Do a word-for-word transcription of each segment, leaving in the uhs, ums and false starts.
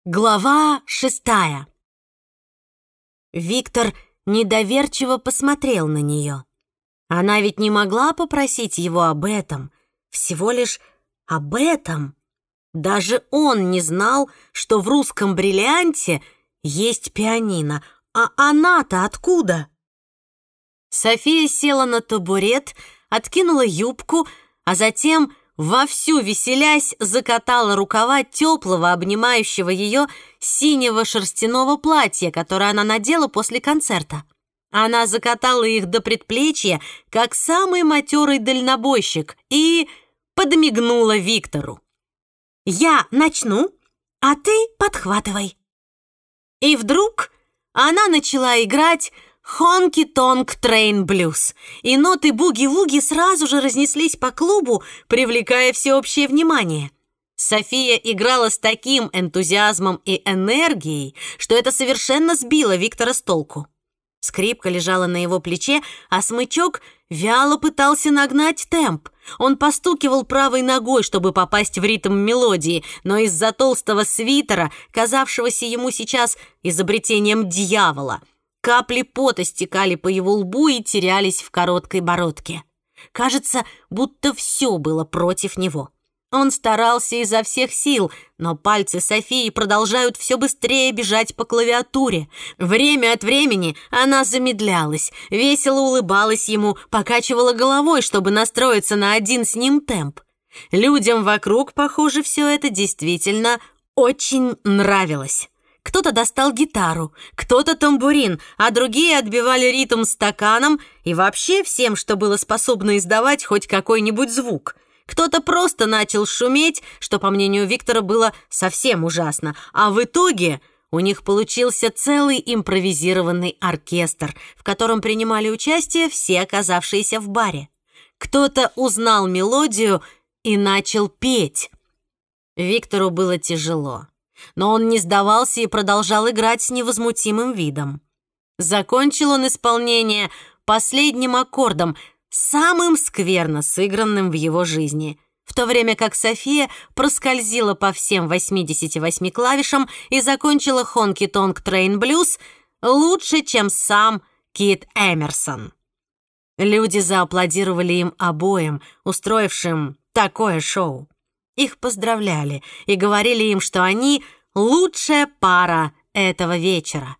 Глава шестая. Виктор недоверчиво посмотрел на нее. Она ведь не могла попросить его об этом, всего лишь об этом. Даже он не знал, что в «Русском бриллианте» есть пианино, а она-то откуда? София села на табурет, откинула юбку, а затем, вовсю веселясь, закатала рукава теплого, обнимающего ее синего шерстяного платья, которое она надела после концерта. Она закатала их до предплечья, как самый матерый дальнобойщик, и подмигнула Виктору. «Я начну, а ты подхватывай». И вдруг она начала играть «Honky-Tonk Train Blues», и ноты буги-вуги сразу же разнеслись по клубу, привлекая всеобщее внимание. София играла с таким энтузиазмом и энергией, что это совершенно сбило Виктора с толку. Скрипка лежала на его плече, а смычок вяло пытался нагнать темп. Он постукивал правой ногой, чтобы попасть в ритм мелодии, но из-за толстого свитера, казавшегося ему сейчас изобретением дьявола, капли пота стекали по его лбу и терялись в короткой бородке. Кажется, будто все было против него. Он старался изо всех сил, но пальцы Софии продолжают все быстрее бежать по клавиатуре. Время от времени она замедлялась, весело улыбалась ему, покачивала головой, чтобы настроиться на один с ним темп. Людям вокруг, похоже, все это действительно очень нравилось. Кто-то достал гитару, кто-то тамбурин, а другие отбивали ритм стаканом и вообще всем, что было способно издавать хоть какой-нибудь звук. Кто-то просто начал шуметь, что, по мнению Виктора, было совсем ужасно, а в итоге у них получился целый импровизированный оркестр, в котором принимали участие все оказавшиеся в баре. Кто-то узнал мелодию и начал петь. Виктору было тяжело, но он не сдавался и продолжал играть с невозмутимым видом. Закончил он исполнение последним аккордом, самым скверно сыгранным в его жизни, в то время как София проскользила по всем восьмидесяти восьми клавишам и закончила «Honky-Tonk Train Blues» лучше, чем сам Кит Эмерсон. Люди зааплодировали им обоим, устроившим такое шоу. Их поздравляли и говорили им, что они лучшая пара этого вечера.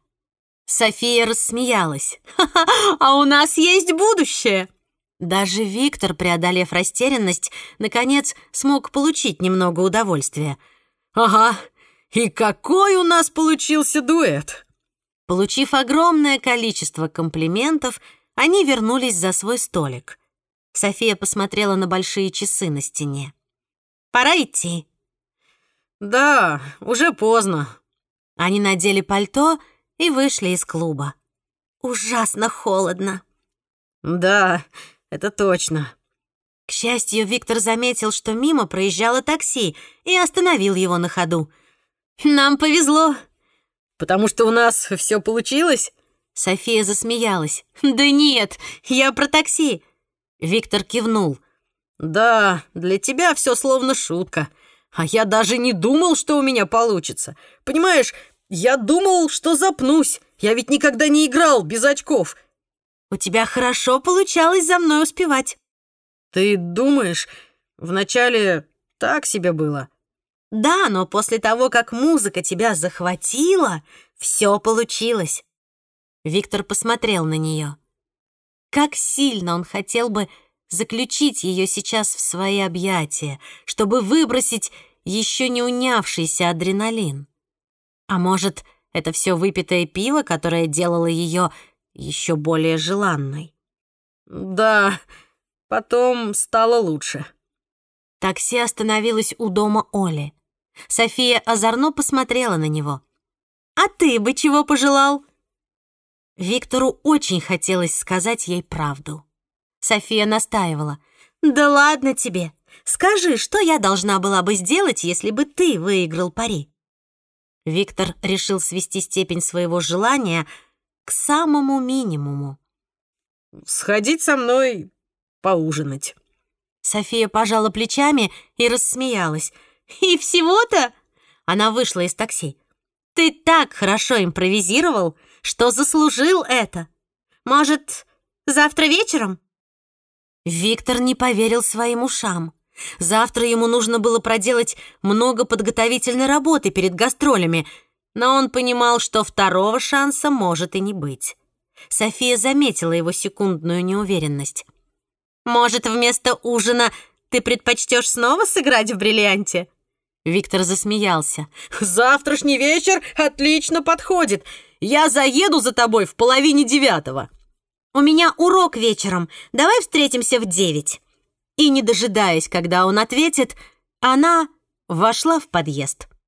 София рассмеялась. «Ха-ха, а у нас есть будущее!» Даже Виктор, преодолев растерянность, наконец смог получить немного удовольствия. «Ага, и какой у нас получился дуэт!» Получив огромное количество комплиментов, они вернулись за свой столик. София посмотрела на большие часы на стене. «Пора идти». «Да, уже поздно». Они надели пальто и вышли из клуба. «Ужасно холодно». «Да, это точно». К счастью, Виктор заметил, что мимо проезжало такси, и остановил его на ходу. «Нам повезло». «Потому что у нас все получилось?» София засмеялась. «Да нет, я про такси». Виктор кивнул. «Да, для тебя все словно шутка. А я даже не думал, что у меня получится. Понимаешь, я думал, что запнусь. Я ведь никогда не играл без очков». «У тебя хорошо получалось за мной успевать». «Ты думаешь, вначале так себе было?» «Да, но после того, как музыка тебя захватила, все получилось». Виктор посмотрел на нее. Как сильно он хотел бы заключить ее сейчас в свои объятия, чтобы выбросить еще не унявшийся адреналин. А может, это все выпитое пиво, которое делало ее еще более желанной? «Да, потом стало лучше». Такси остановилось у дома Оли. София озорно посмотрела на него. «А ты бы чего пожелал?» Виктору очень хотелось сказать ей правду. София настаивала. «Да ладно тебе. Скажи, что я должна была бы сделать, если бы ты выиграл пари?» Виктор решил свести степень своего желания к самому минимуму. «Сходить со мной поужинать». София пожала плечами и рассмеялась. «И всего-то?» Она вышла из такси. Ты так хорошо импровизировал, что заслужил это. Может, завтра вечером?» Виктор не поверил своим ушам. Завтра ему нужно было проделать много подготовительной работы перед гастролями, но он понимал, что второго шанса может и не быть. София заметила его секундную неуверенность. «Может, вместо ужина ты предпочтешь снова сыграть в бриллианте?» Виктор засмеялся. «Завтрашний вечер отлично подходит. Я заеду за тобой в половине девятого». «У меня урок вечером. Давай встретимся в девять». И, не дожидаясь, когда он ответит, она вошла в подъезд.